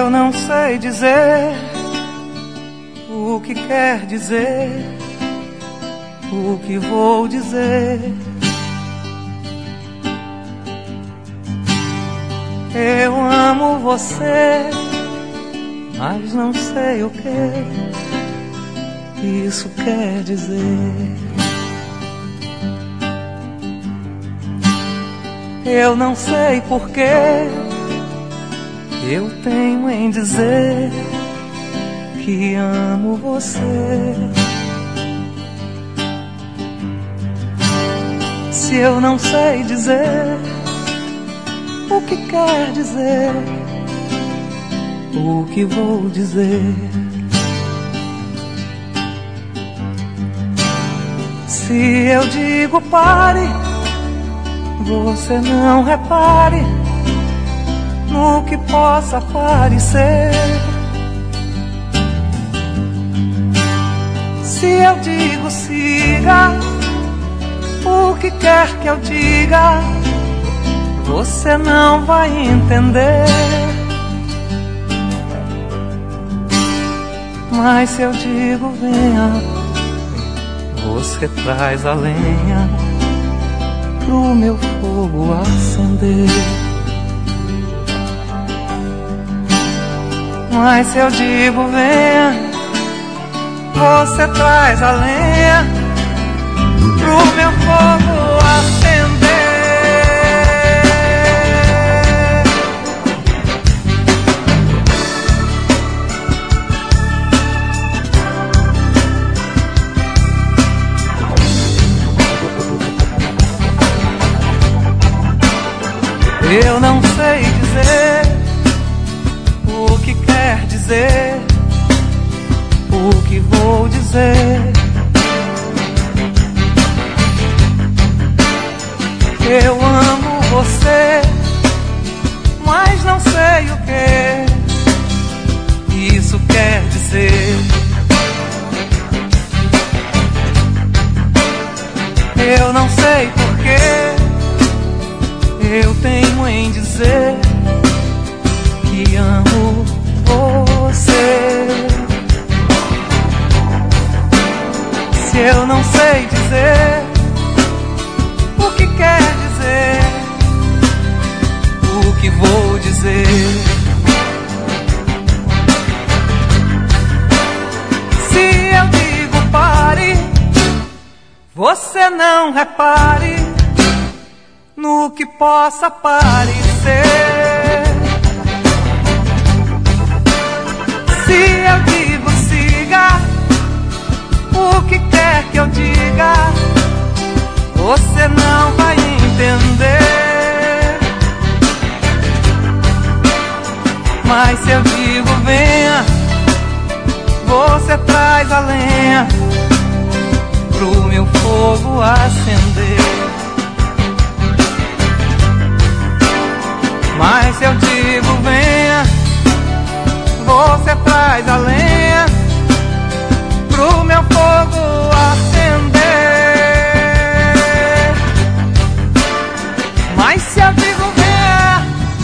Eu não sei dizer o que quer dizer, o que vou dizer. Eu amo você, mas não sei o que isso quer dizer. Eu não sei porquê eu tenho em dizer que amo você. Se eu não sei dizer o que quer dizer, o que vou dizer. Se eu digo pare, você não repare no que possa parecer. Se eu digo siga, o que quer que eu diga, você não vai entender. Mas se eu digo venha, você traz a lenha pro meu fogo acender. Mas se eu digo venha, você traz a lenha pro meu fogo acender. Eu não sei dizer o que quer dizer, o que vou dizer. Eu amo você, mas não sei o que isso quer dizer. Eu não sei porquê eu tenho em dizer que amo você. Se eu não sei dizer o que quer dizer, o que vou dizer. Se eu digo pare, você não repare no que possa parecer. Se eu digo siga, o que quer que eu diga, você não vai entender. Mas se eu digo venha, você traz a lenha pro meu fogo acender. Mas se eu digo venha, você traz a lenha pro meu fogo acender. Mas se eu digo venha,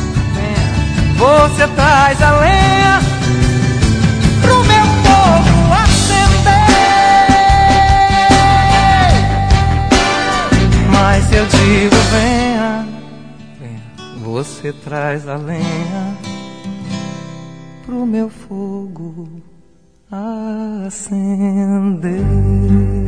você traz a lenha pro meu fogo acender. Mas se eu digo venha, você traz a lenha pro meu fogo acender.